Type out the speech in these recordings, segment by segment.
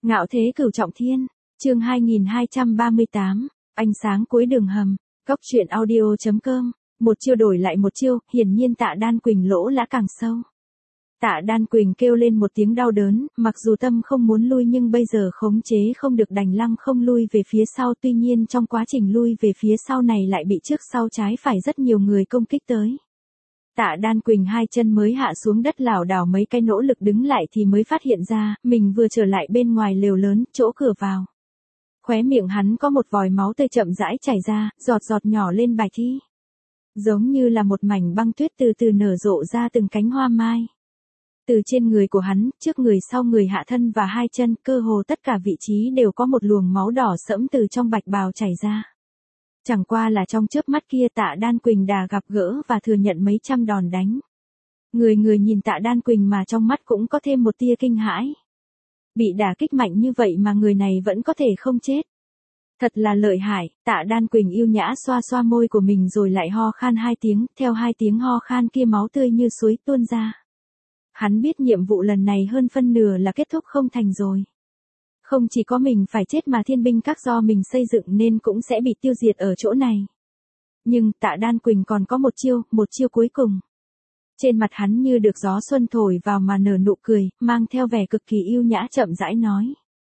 Ngạo thế cửu trọng thiên, chương 2238, ánh sáng cuối đường hầm, góc truyện audio.com, một chiêu đổi lại một chiêu, hiển nhiên Tạ Đan Quỳnh lỗ lã càng sâu. Tạ Đan Quỳnh kêu lên một tiếng đau đớn, mặc dù tâm không muốn lui nhưng bây giờ khống chế không được đành lăng không lui về phía sau, tuy nhiên trong quá trình lui về phía sau này lại bị trước sau trái phải rất nhiều người công kích tới. Tạ Đan Quỳnh hai chân mới hạ xuống đất lảo đảo mấy cái nỗ lực đứng lại thì mới phát hiện ra, mình vừa trở lại bên ngoài lều lớn, chỗ cửa vào. Khóe miệng hắn có một vòi máu tươi chậm rãi chảy ra, giọt giọt nhỏ lên bài thi. Giống như là một mảnh băng tuyết từ từ nở rộ ra từng cánh hoa mai. Từ trên người của hắn, trước người sau người hạ thân và hai chân, cơ hồ tất cả vị trí đều có một luồng máu đỏ sẫm từ trong bạch bào chảy ra. Chẳng qua là trong chớp mắt kia Tạ Đan Quỳnh đã gặp gỡ và thừa nhận mấy trăm đòn đánh. Người nhìn Tạ Đan Quỳnh mà trong mắt cũng có thêm một tia kinh hãi. Bị đả kích mạnh như vậy mà người này vẫn có thể không chết. Thật là lợi hại. Tạ Đan Quỳnh yêu nhã xoa xoa môi của mình rồi lại ho khan hai tiếng, theo hai tiếng ho khan kia máu tươi như suối tuôn ra. Hắn biết nhiệm vụ lần này hơn phân nửa là kết thúc không thành rồi. Không chỉ có mình phải chết mà thiên binh các do mình xây dựng nên cũng sẽ bị tiêu diệt ở chỗ này. Nhưng Tạ Đan Quỳnh còn có một chiêu cuối cùng. Trên mặt hắn như được gió xuân thổi vào mà nở nụ cười, mang theo vẻ cực kỳ yêu nhã chậm rãi nói.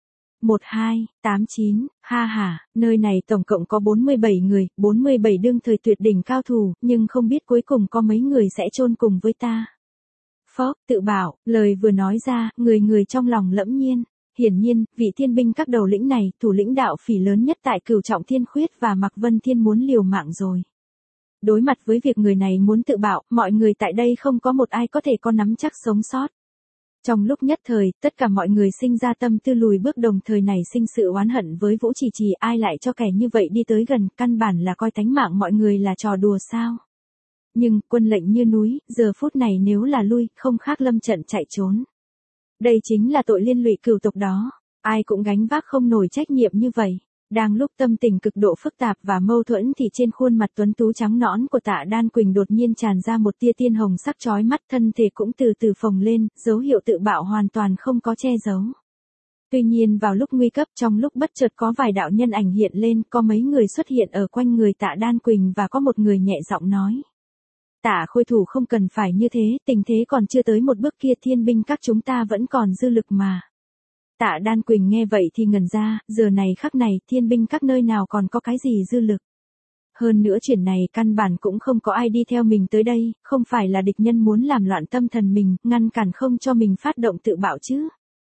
1289, ha ha, nơi này tổng cộng có 47 người, 47 đương thời tuyệt đỉnh cao thủ, nhưng không biết cuối cùng có mấy người sẽ chôn cùng với ta. Phốc, tự bảo, lời vừa nói ra, người trong lòng lẫm nhiên. Hiển nhiên, vị thiên binh các đầu lĩnh này, thủ lĩnh đạo phỉ lớn nhất tại Cửu Trọng Thiên Khuyết và Mạc Vân Thiên muốn liều mạng rồi. Đối mặt với việc người này muốn tự bạo, mọi người tại đây không có một ai có thể có nắm chắc sống sót. Trong lúc nhất thời, tất cả mọi người sinh ra tâm tư lùi bước, đồng thời này sinh sự oán hận với Vũ Chỉ Trì, ai lại cho kẻ như vậy đi tới gần, căn bản là coi tánh mạng mọi người là trò đùa sao. Nhưng, quân lệnh như núi, giờ phút này nếu là lui, không khác lâm trận chạy trốn. Đây chính là tội liên lụy cửu tộc đó, ai cũng gánh vác không nổi trách nhiệm như vậy. Đang lúc tâm tình cực độ phức tạp và mâu thuẫn thì trên khuôn mặt tuấn tú trắng nõn của Tạ Đan Quỳnh đột nhiên tràn ra một tia tiên hồng sắc chói mắt, thân thể cũng từ từ phồng lên, dấu hiệu tự bạo hoàn toàn không có che giấu. Tuy nhiên vào lúc nguy cấp, trong lúc bất chợt có vài đạo nhân ảnh hiện lên, có mấy người xuất hiện ở quanh người Tạ Đan Quỳnh và có một người nhẹ giọng nói. Tạ Khôi Thủ không cần phải như thế, tình thế còn chưa tới một bước kia, thiên binh các chúng ta vẫn còn dư lực mà. Tạ Đan Quỳnh nghe vậy thì ngẩn ra, giờ này khắc này thiên binh các nơi nào còn có cái gì dư lực. Hơn nữa chuyện này căn bản cũng không có ai đi theo mình tới đây, không phải là địch nhân muốn làm loạn tâm thần mình, ngăn cản không cho mình phát động tự bạo chứ.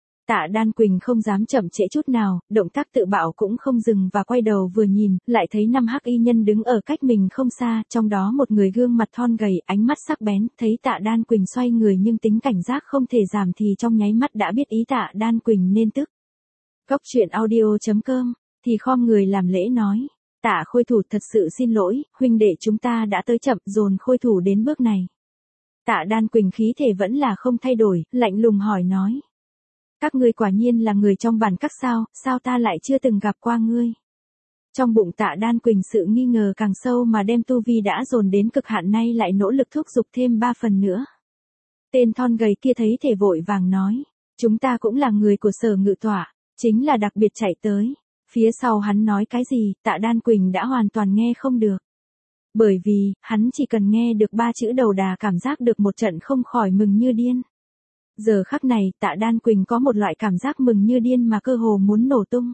Tạ Đan Quỳnh không dám chậm trễ chút nào, động tác tự bạo cũng không dừng và quay đầu vừa nhìn, lại thấy 5 hắc y nhân đứng ở cách mình không xa, trong đó một người gương mặt thon gầy, ánh mắt sắc bén, thấy Tạ Đan Quỳnh xoay người nhưng tính cảnh giác không thể giảm thì trong nháy mắt đã biết ý Tạ Đan Quỳnh nên tức. Góc truyện audio.com, thì khom người làm lễ nói, Tạ Khôi Thủ thật sự xin lỗi, huynh đệ chúng ta đã tới chậm, dồn Khôi Thủ đến bước này. Tạ Đan Quỳnh khí thể vẫn là không thay đổi, lạnh lùng hỏi nói. Các ngươi quả nhiên là người trong bản các sao ta lại chưa từng gặp qua ngươi. Trong bụng Tạ Đan Quỳnh sự nghi ngờ càng sâu mà đem tu vi đã dồn đến cực hạn, nay lại nỗ lực thúc giục thêm 3 phần nữa. Tên thon gầy kia thấy thể vội vàng nói, chúng ta cũng là người của Sở Ngự Tọa, chính là đặc biệt chạy tới. Phía sau hắn nói cái gì, Tạ Đan Quỳnh đã hoàn toàn nghe không được. Bởi vì, hắn chỉ cần nghe được 3 chữ đầu đà cảm giác được một trận không khỏi mừng như điên. Giờ khắc này, Tạ Đan Quỳnh có một loại cảm giác mừng như điên mà cơ hồ muốn nổ tung.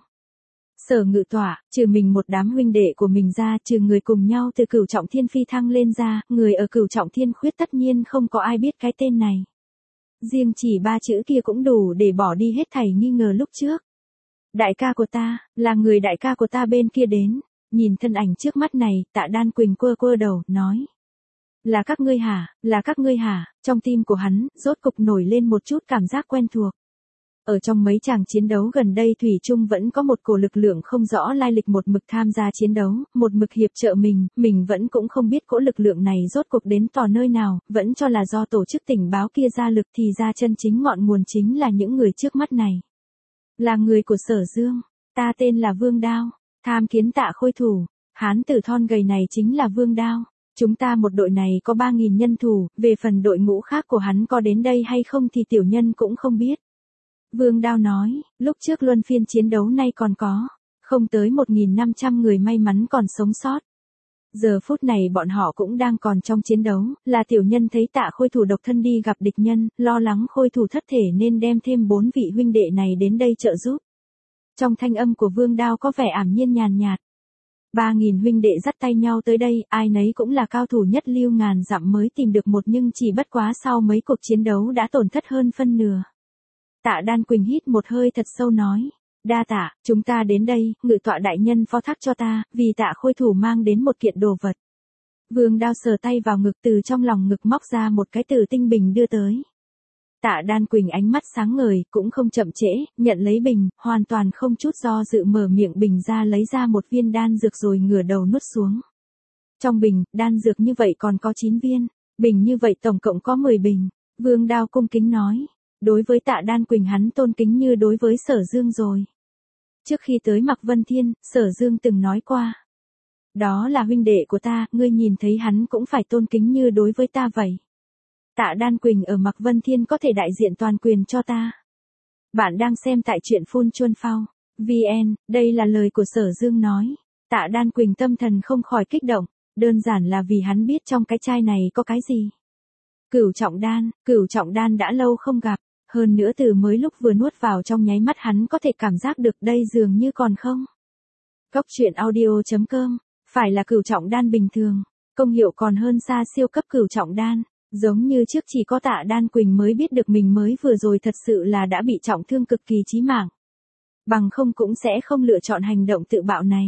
Sở Ngự Tọa, trừ mình một đám huynh đệ của mình ra, trừ người cùng nhau từ Cửu Trọng Thiên phi thăng lên ra, người ở Cửu Trọng Thiên Khuyết tất nhiên không có ai biết cái tên này. Riêng chỉ 3 chữ kia cũng đủ để bỏ đi hết thảy nghi ngờ lúc trước. Đại ca của ta, là người đại ca của ta bên kia đến, nhìn thân ảnh trước mắt này, Tạ Đan Quỳnh quơ đầu, nói. Là các ngươi hả, trong tim của hắn, rốt cục nổi lên một chút cảm giác quen thuộc. Ở trong mấy tràng chiến đấu gần đây Thủy Chung vẫn có một cổ lực lượng không rõ lai lịch một mực tham gia chiến đấu, một mực hiệp trợ mình vẫn cũng không biết cỗ lực lượng này rốt cuộc đến tỏ nơi nào, vẫn cho là do tổ chức tình báo kia ra lực thì ra chân chính ngọn nguồn chính là những người trước mắt này. Là người của Sở Dương, ta tên là Vương Đao, tham kiến Tạ Khôi Thủ, hán tử thon gầy này chính là Vương Đao. Chúng ta một đội này có 3.000 nhân thủ, về phần đội ngũ khác của hắn có đến đây hay không thì tiểu nhân cũng không biết. Vương Đao nói, lúc trước luân phiên chiến đấu nay còn có, không tới 1.500 người may mắn còn sống sót. Giờ phút này bọn họ cũng đang còn trong chiến đấu, là tiểu nhân thấy Tạ Khôi Thủ độc thân đi gặp địch nhân, lo lắng Khôi Thủ thất thể nên đem thêm 4 vị huynh đệ này đến đây trợ giúp. Trong thanh âm của Vương Đao có vẻ ảm nhiên nhàn nhạt. 3.000 huynh đệ dắt tay nhau tới đây, ai nấy cũng là cao thủ nhất lưu ngàn dặm mới tìm được một, nhưng chỉ bất quá sau mấy cuộc chiến đấu đã tổn thất hơn phân nửa. Tạ Đan Quỳnh hít một hơi thật sâu nói. Đa tạ, chúng ta đến đây, ngự tọa đại nhân phó thác cho ta, vì Tạ Khôi Thủ mang đến một kiện đồ vật. Vương Đao sờ tay vào ngực, từ trong lòng ngực móc ra một cái tử tinh bình đưa tới. Tạ Đan Quỳnh ánh mắt sáng ngời, cũng không chậm trễ, nhận lấy bình, hoàn toàn không chút do dự mở miệng bình ra, lấy ra một viên đan dược rồi ngửa đầu nuốt xuống. Trong bình, đan dược như vậy còn có 9 viên, bình như vậy tổng cộng có 10 bình. Vương Đao cung kính nói. Đối với Tạ Đan Quỳnh hắn tôn kính như đối với Sở Dương rồi. Trước khi tới Mạc Vân Thiên, Sở Dương từng nói qua. Đó là huynh đệ của ta, ngươi nhìn thấy hắn cũng phải tôn kính như đối với ta vậy. Tạ Đan Quỳnh ở Mạc Vân Thiên có thể đại diện toàn quyền cho ta. Bạn đang xem tại truyện Phun Chuân Phao. VN, đây là lời của Sở Dương nói. Tạ Đan Quỳnh tâm thần không khỏi kích động, đơn giản là vì hắn biết trong cái chai này có cái gì. Cửu trọng đan đã lâu không gặp. Hơn nữa từ mới lúc vừa nuốt vào trong nháy mắt hắn có thể cảm giác được đây dường như còn không. Góc truyện audio.com, phải là cửu trọng đan bình thường, công hiệu còn hơn xa siêu cấp cửu trọng đan, giống như trước chỉ có Tạ Đan Quỳnh mới biết được mình mới vừa rồi thật sự là đã bị trọng thương cực kỳ chí mạng. Bằng không cũng sẽ không lựa chọn hành động tự bạo này.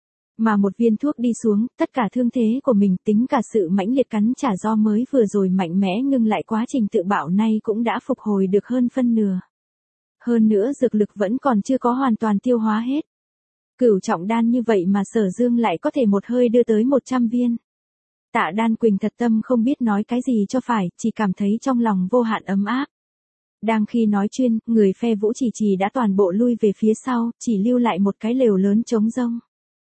Mà một viên thuốc đi xuống, tất cả thương thế của mình tính cả sự mãnh liệt cắn trả do mới vừa rồi mạnh mẽ ngưng lại quá trình tự bạo nay cũng đã phục hồi được hơn phân nửa. Hơn nữa dược lực vẫn còn chưa có hoàn toàn tiêu hóa hết. Cửu trọng đan như vậy mà Sở Dương lại có thể một hơi đưa tới 100 viên. Tạ Đan Quỳnh thật tâm không biết nói cái gì cho phải, chỉ cảm thấy trong lòng vô hạn ấm áp. Đang khi nói chuyện, người phe Vũ Chỉ Trì đã toàn bộ lui về phía sau, chỉ lưu lại một cái lều lớn trống rỗng.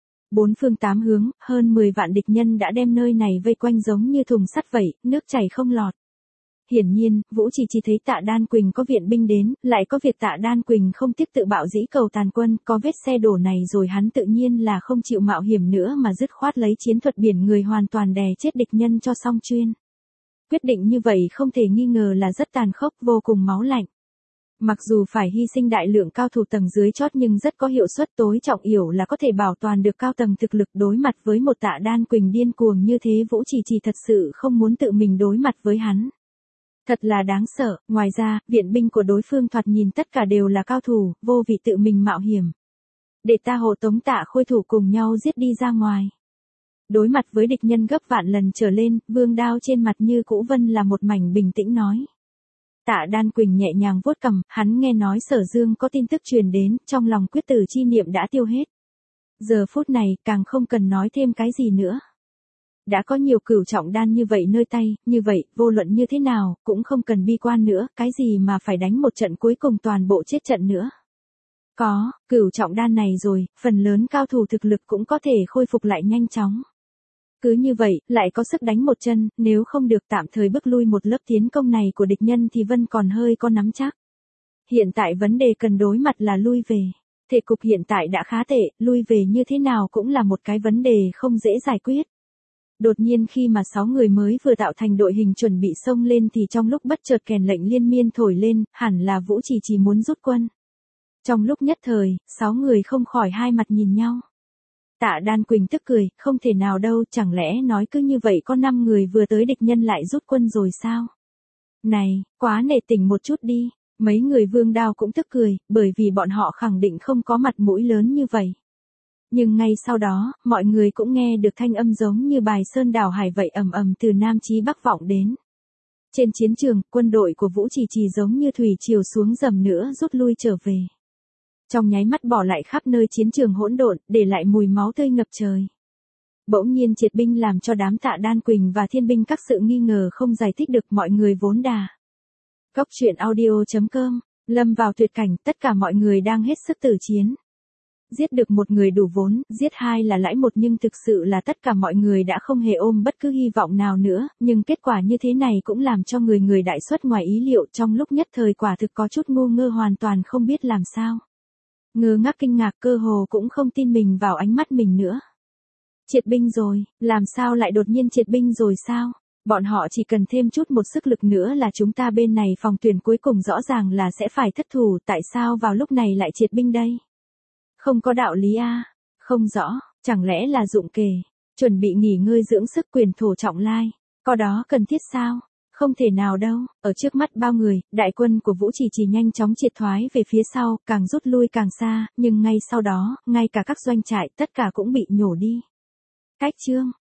4 phương 8 hướng, hơn 10 vạn địch nhân đã đem nơi này vây quanh giống như thùng sắt vậy, nước chảy không lọt. Hiển nhiên, Vũ chỉ thấy Tạ Đan Quỳnh có viện binh đến, lại có việc Tạ Đan Quỳnh không tiếc tự bạo dĩ cầu tàn quân, có vết xe đổ này rồi hắn tự nhiên là không chịu mạo hiểm nữa mà dứt khoát lấy chiến thuật biển người hoàn toàn đè chết địch nhân cho xong chuyên. Quyết định như vậy không thể nghi ngờ là rất tàn khốc, vô cùng máu lạnh. Mặc dù phải hy sinh đại lượng cao thủ tầng dưới chót nhưng rất có hiệu suất, tối trọng yếu là có thể bảo toàn được cao tầng thực lực. Đối mặt với một Tạ Đan Quỳnh điên cuồng như thế, Vũ chỉ thật sự không muốn tự mình đối mặt với hắn. Thật là đáng sợ, ngoài ra, viện binh của đối phương thoạt nhìn tất cả đều là cao thủ, vô vị tự mình mạo hiểm. Để ta hộ tống Tạ Khôi Thủ cùng nhau giết đi ra ngoài. Đối mặt với địch nhân gấp vạn lần trở lên, Vương Đao trên mặt như cũ vân là một mảnh bình tĩnh nói. Tạ Đan Quỳnh nhẹ nhàng vuốt cằm, hắn nghe nói Sở Dương có tin tức truyền đến, trong lòng quyết tử chi niệm đã tiêu hết. Giờ phút này, càng không cần nói thêm cái gì nữa. Đã có nhiều cửu trọng đan như vậy nơi tay, như vậy, vô luận như thế nào, cũng không cần bi quan nữa, cái gì mà phải đánh một trận cuối cùng toàn bộ chết trận nữa. Có, cửu trọng đan này rồi, phần lớn cao thủ thực lực cũng có thể khôi phục lại nhanh chóng. Cứ như vậy, lại có sức đánh một chân, nếu không được tạm thời bước lui một lớp tiến công này của địch nhân thì Vân còn hơi có nắm chắc. Hiện tại vấn đề cần đối mặt là lui về. Thể cục hiện tại đã khá tệ, lui về như thế nào cũng là một cái vấn đề không dễ giải quyết. Đột nhiên khi mà 6 người mới vừa tạo thành đội hình chuẩn bị xông lên thì trong lúc bất chợt kèn lệnh liên miên thổi lên, hẳn là Vũ chỉ muốn rút quân. Trong lúc nhất thời, 6 người không khỏi hai mặt nhìn nhau. Tạ Đan Quỳnh tức cười, không thể nào đâu, chẳng lẽ nói cứ như vậy có 5 người vừa tới địch nhân lại rút quân rồi sao? Này, quá nể tình một chút đi, mấy người Vương Đao cũng tức cười, bởi vì bọn họ khẳng định không có mặt mũi lớn như vậy. Nhưng ngay sau đó, mọi người cũng nghe được thanh âm giống như bài sơn đảo hải vậy ầm ầm từ Nam chí Bắc vọng đến. Trên chiến trường, quân đội của Vũ chỉ giống như thủy triều xuống dầm nữa rút lui trở về. Trong nháy mắt bỏ lại khắp nơi chiến trường hỗn độn, để lại mùi máu tươi ngập trời. Bỗng nhiên triệt binh làm cho đám Tạ Đan Quỳnh và thiên binh các sự nghi ngờ không giải thích được, mọi người vốn đà. Góc truyện audio.com, lâm vào tuyệt cảnh, tất cả mọi người đang hết sức tử chiến. giết được một người đủ vốn, giết hai là lãi một, nhưng thực sự là tất cả mọi người đã không hề ôm bất cứ hy vọng nào nữa, nhưng kết quả như thế này cũng làm cho người đại xuất ngoài ý liệu, trong lúc nhất thời quả thực có chút ngu ngơ, hoàn toàn không biết làm sao. Ngơ ngác kinh ngạc, cơ hồ cũng không tin mình vào ánh mắt mình nữa. Triệt binh rồi, làm sao lại đột nhiên triệt binh rồi sao? Bọn họ chỉ cần thêm chút một sức lực nữa là chúng ta bên này phòng tuyển cuối cùng rõ ràng là sẽ phải thất thủ, tại sao vào lúc này lại triệt binh đây? Không có đạo lý a. Không rõ, chẳng lẽ là dụng kề, chuẩn bị nghỉ ngơi dưỡng sức, quyền thổ trọng lai, có đó cần thiết sao? Không thể nào đâu, ở trước mắt bao người, đại quân của Vũ Chỉ nhanh chóng triệt thoái về phía sau, càng rút lui càng xa, nhưng ngay sau đó, ngay cả các doanh trại tất cả cũng bị nhổ đi. Cách chương